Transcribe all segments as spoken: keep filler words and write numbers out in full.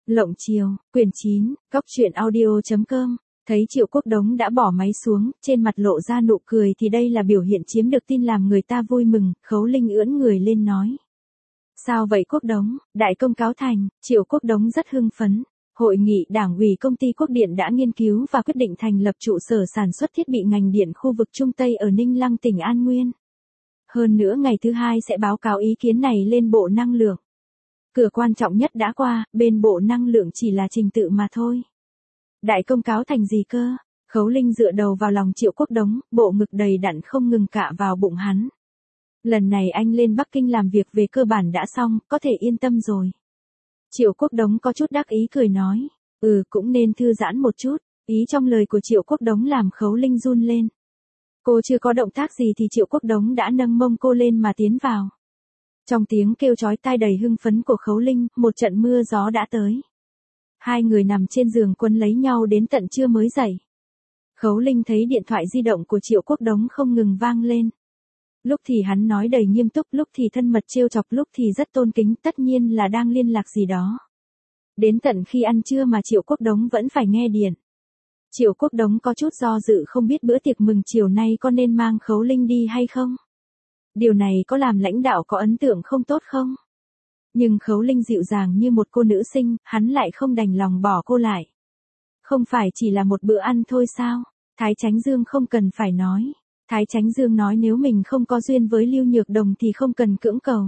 Lộng Chiều, quyển chín, góc truyện audio.com. Thấy Triệu Quốc Đống đã bỏ máy xuống, trên mặt lộ ra nụ cười thì đây là biểu hiện chiếm được tin làm người ta vui mừng. Khấu Linh ưỡn người lên nói. Sao vậy Quốc Đống? Đại công cáo thành. Triệu Quốc Đống rất hưng phấn. Hội nghị đảng ủy công ty Quốc điện đã nghiên cứu và quyết định thành lập trụ sở sản xuất thiết bị ngành điện khu vực Trung Tây ở Ninh Lăng tỉnh An Nguyên. Hơn nữa ngày thứ hai sẽ báo cáo ý kiến này lên Bộ Năng lượng. Cửa quan trọng nhất đã qua, bên Bộ Năng lượng chỉ là trình tự mà thôi. Đại công cáo thành gì cơ? Khấu Linh dựa đầu vào lòng Triệu Quốc Đống, bộ ngực đầy đặn không ngừng cạ vào bụng hắn. Lần này anh lên Bắc Kinh làm việc về cơ bản đã xong, có thể yên tâm rồi. Triệu Quốc Đống có chút đắc ý cười nói, ừ cũng nên thư giãn một chút, ý trong lời của Triệu Quốc Đống làm Khấu Linh run lên. Cô chưa có động tác gì thì Triệu Quốc Đống đã nâng mông cô lên mà tiến vào. Trong tiếng kêu chói tai đầy hưng phấn của Khấu Linh, một trận mưa gió đã tới. Hai người nằm trên giường quấn lấy nhau đến tận trưa mới dậy. Khấu Linh thấy điện thoại di động của Triệu Quốc Đống không ngừng vang lên. Lúc thì hắn nói đầy nghiêm túc, lúc thì thân mật trêu chọc, lúc thì rất tôn kính, tất nhiên là đang liên lạc gì đó. Đến tận khi ăn trưa mà Triệu Quốc Đống vẫn phải nghe điện. Triệu Quốc Đống có chút do dự không biết bữa tiệc mừng chiều nay có nên mang Khấu Linh đi hay không. Điều này có làm lãnh đạo có ấn tượng không tốt không? Nhưng Khấu Linh dịu dàng như một cô nữ sinh, hắn lại không đành lòng bỏ cô lại. Không phải chỉ là một bữa ăn thôi sao? Thái Chánh Dương không cần phải nói. Thái Chánh Dương nói nếu mình không có duyên với Lưu Nhược Đồng thì không cần cưỡng cầu.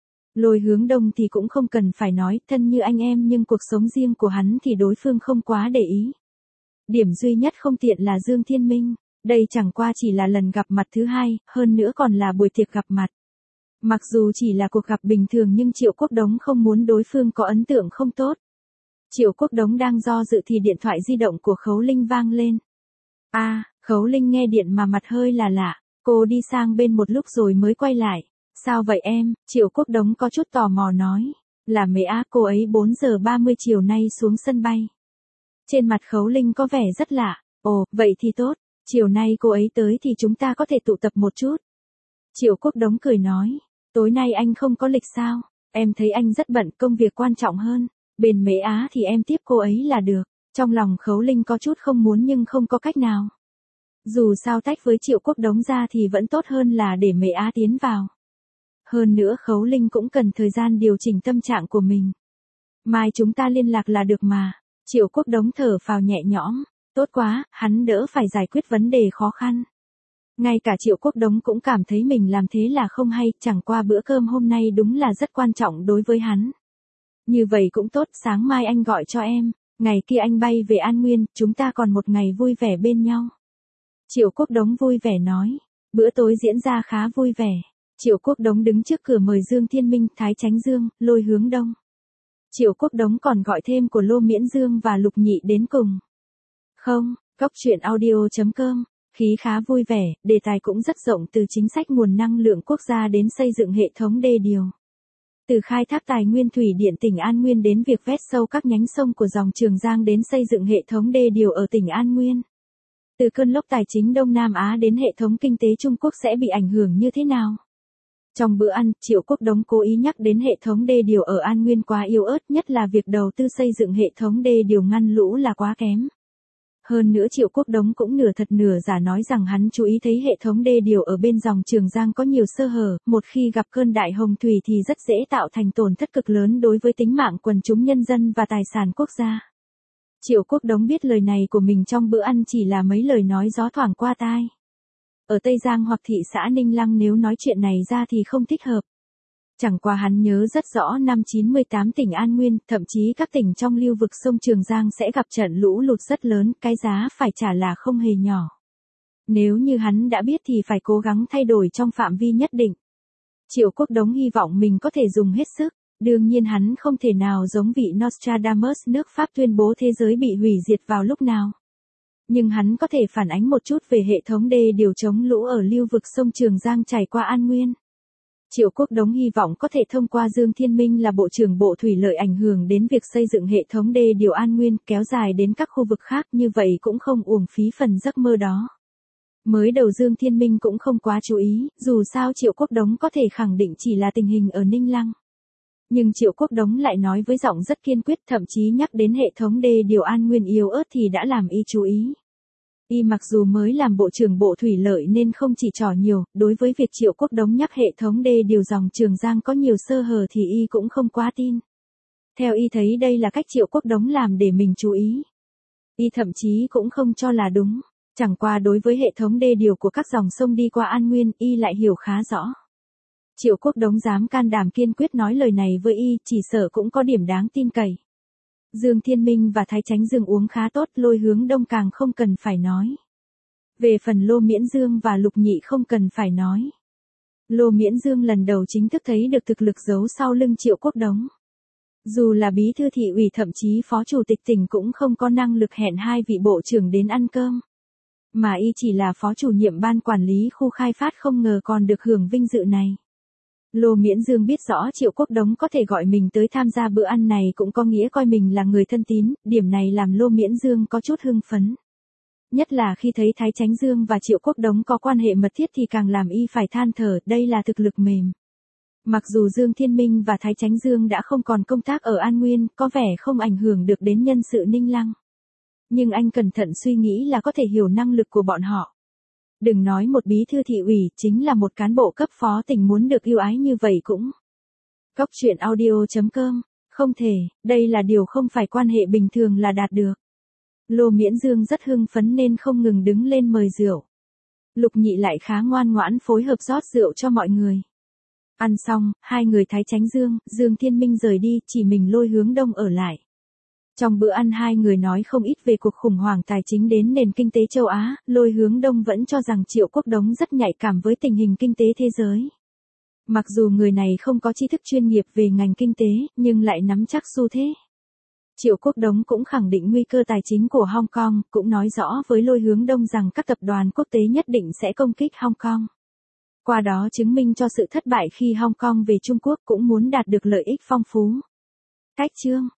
Lôi Hướng Đông thì cũng không cần phải nói, thân như anh em nhưng cuộc sống riêng của hắn thì đối phương không quá để ý. Điểm duy nhất không tiện là Dương Thiên Minh, đây chẳng qua chỉ là lần gặp mặt thứ hai, hơn nữa còn là buổi tiệc gặp mặt. Mặc dù chỉ là cuộc gặp bình thường nhưng Triệu Quốc Đống không muốn đối phương có ấn tượng không tốt. Triệu Quốc Đống đang do dự thì điện thoại di động của Khấu Linh vang lên. A, à, Khấu Linh nghe điện mà mặt hơi là lạ, cô đi sang bên một lúc rồi mới quay lại. Sao vậy em? Triệu Quốc Đống có chút tò mò nói. Là mẹ á, cô ấy bốn giờ ba mươi chiều nay xuống sân bay. Trên mặt Khấu Linh có vẻ rất lạ. Ồ, vậy thì tốt, chiều nay cô ấy tới thì chúng ta có thể tụ tập một chút. Triệu Quốc Đống cười nói. Tối nay anh không có lịch sao? Em thấy anh rất bận, công việc quan trọng hơn. Bên Mễ Á thì em tiếp cô ấy là được. Trong lòng Khấu Linh có chút không muốn nhưng không có cách nào. Dù sao tách với Triệu Quốc Đống ra thì vẫn tốt hơn là để Mễ Á tiến vào. Hơn nữa Khấu Linh cũng cần thời gian điều chỉnh tâm trạng của mình. Mai chúng ta liên lạc là được mà. Triệu Quốc Đống thở phào nhẹ nhõm. Tốt quá, hắn đỡ phải giải quyết vấn đề khó khăn. Ngay cả Triệu Quốc Đống cũng cảm thấy mình làm thế là không hay, chẳng qua bữa cơm hôm nay đúng là rất quan trọng đối với hắn. Như vậy cũng tốt, sáng mai anh gọi cho em, ngày kia anh bay về An Nguyên, chúng ta còn một ngày vui vẻ bên nhau. Triệu Quốc Đống vui vẻ nói, bữa tối diễn ra khá vui vẻ. Triệu Quốc Đống đứng trước cửa mời Dương Thiên Minh, Thái Chánh Dương, Lôi Hướng Đông. Triệu Quốc Đống còn gọi thêm của Lô Miễn Dương và Lục Nhị đến cùng. Không, góc truyện audio.com. Khí khá vui vẻ, đề tài cũng rất rộng từ chính sách nguồn năng lượng quốc gia đến xây dựng hệ thống đê điều. Từ khai thác tài nguyên thủy điện tỉnh An Nguyên đến việc vét sâu các nhánh sông của dòng Trường Giang đến xây dựng hệ thống đê điều ở tỉnh An Nguyên. Từ cơn lốc tài chính Đông Nam Á đến hệ thống kinh tế Trung Quốc sẽ bị ảnh hưởng như thế nào? Trong bữa ăn, Triệu Quốc Đống cố ý nhắc đến hệ thống đê điều ở An Nguyên quá yếu ớt, nhất là việc đầu tư xây dựng hệ thống đê điều ngăn lũ là quá kém. Hơn nữa Triệu Quốc Đống cũng nửa thật nửa giả nói rằng hắn chú ý thấy hệ thống đê điều ở bên dòng Trường Giang có nhiều sơ hở, một khi gặp cơn đại hồng thủy thì rất dễ tạo thành tổn thất cực lớn đối với tính mạng quần chúng nhân dân và tài sản quốc gia. Triệu Quốc Đống biết lời này của mình trong bữa ăn chỉ là mấy lời nói gió thoảng qua tai. Ở Tây Giang hoặc thị xã Ninh Lăng nếu nói chuyện này ra thì không thích hợp. Chẳng qua hắn nhớ rất rõ năm chín mươi tám tỉnh An Nguyên, thậm chí các tỉnh trong lưu vực sông Trường Giang sẽ gặp trận lũ lụt rất lớn, cái giá phải trả là không hề nhỏ. Nếu như hắn đã biết thì phải cố gắng thay đổi trong phạm vi nhất định. Triệu Quốc Đống hy vọng mình có thể dùng hết sức, đương nhiên hắn không thể nào giống vị Nostradamus nước Pháp tuyên bố thế giới bị hủy diệt vào lúc nào. Nhưng hắn có thể phản ánh một chút về hệ thống đê điều chống lũ ở lưu vực sông Trường Giang chảy qua An Nguyên. Triệu Quốc Đống hy vọng có thể thông qua Dương Thiên Minh là Bộ trưởng Bộ Thủy lợi ảnh hưởng đến việc xây dựng hệ thống đê điều An Nguyên kéo dài đến các khu vực khác, như vậy cũng không uổng phí phần giấc mơ đó. Mới đầu Dương Thiên Minh cũng không quá chú ý, dù sao Triệu Quốc Đống có thể khẳng định chỉ là tình hình ở Ninh Lăng. Nhưng Triệu Quốc Đống lại nói với giọng rất kiên quyết, thậm chí nhắc đến hệ thống đê điều An Nguyên yếu ớt thì đã làm y chú ý. Y mặc dù mới làm bộ trưởng bộ thủy lợi nên không chỉ trò nhiều, đối với việc Triệu Quốc Đống nhắc hệ thống đê điều dòng Trường Giang có nhiều sơ hở thì y cũng không quá tin. Theo y thấy đây là cách Triệu Quốc Đống làm để mình chú ý. Y thậm chí cũng không cho là đúng. Chẳng qua đối với hệ thống đê điều của các dòng sông đi qua An Nguyên, y lại hiểu khá rõ. Triệu Quốc Đống dám can đảm kiên quyết nói lời này với y, chỉ sợ cũng có điểm đáng tin cậy. Dương Thiên Minh và Thái Chánh Dương uống khá tốt, Lôi Hướng Đông càng không cần phải nói. Về phần Lô Miễn Dương và Lục Nhị không cần phải nói. Lô Miễn Dương lần đầu chính thức thấy được thực lực giấu sau lưng Triệu Quốc Đống. Dù là bí thư thị ủy thậm chí phó chủ tịch tỉnh cũng không có năng lực hẹn hai vị bộ trưởng đến ăn cơm. Mà y chỉ là phó chủ nhiệm ban quản lý khu khai phát không ngờ còn được hưởng vinh dự này. Lô Miễn Dương biết rõ Triệu Quốc Đống có thể gọi mình tới tham gia bữa ăn này cũng có nghĩa coi mình là người thân tín, điểm này làm Lô Miễn Dương có chút hưng phấn. Nhất là khi thấy Thái Chánh Dương và Triệu Quốc Đống có quan hệ mật thiết thì càng làm y phải than thở, đây là thực lực mềm. Mặc dù Dương Thiên Minh và Thái Chánh Dương đã không còn công tác ở An Nguyên, có vẻ không ảnh hưởng được đến nhân sự Ninh Lăng. Nhưng anh cẩn thận suy nghĩ là có thể hiểu năng lực của bọn họ. Đừng nói một bí thư thị ủy, chính là một cán bộ cấp phó tỉnh muốn được ưu ái như vậy cũng. Cóc truyện audio chấm com, không thể, đây là điều không phải quan hệ bình thường là đạt được. Lô Miễn Dương rất hưng phấn nên không ngừng đứng lên mời rượu. Lục Nhị lại khá ngoan ngoãn phối hợp rót rượu cho mọi người. Ăn xong, hai người Thái Chánh Dương, Dương Thiên Minh rời đi, chỉ mình Lôi Hướng Đông ở lại. Trong bữa ăn hai người nói không ít về cuộc khủng hoảng tài chính đến nền kinh tế châu Á, Lôi Hướng Đông vẫn cho rằng Triệu Quốc Đống rất nhạy cảm với tình hình kinh tế thế giới. Mặc dù người này không có tri thức chuyên nghiệp về ngành kinh tế, nhưng lại nắm chắc xu thế. Triệu Quốc Đống cũng khẳng định nguy cơ tài chính của Hong Kong, cũng nói rõ với Lôi Hướng Đông rằng các tập đoàn quốc tế nhất định sẽ công kích Hong Kong. Qua đó chứng minh cho sự thất bại khi Hong Kong về Trung Quốc cũng muốn đạt được lợi ích phong phú. Cách chương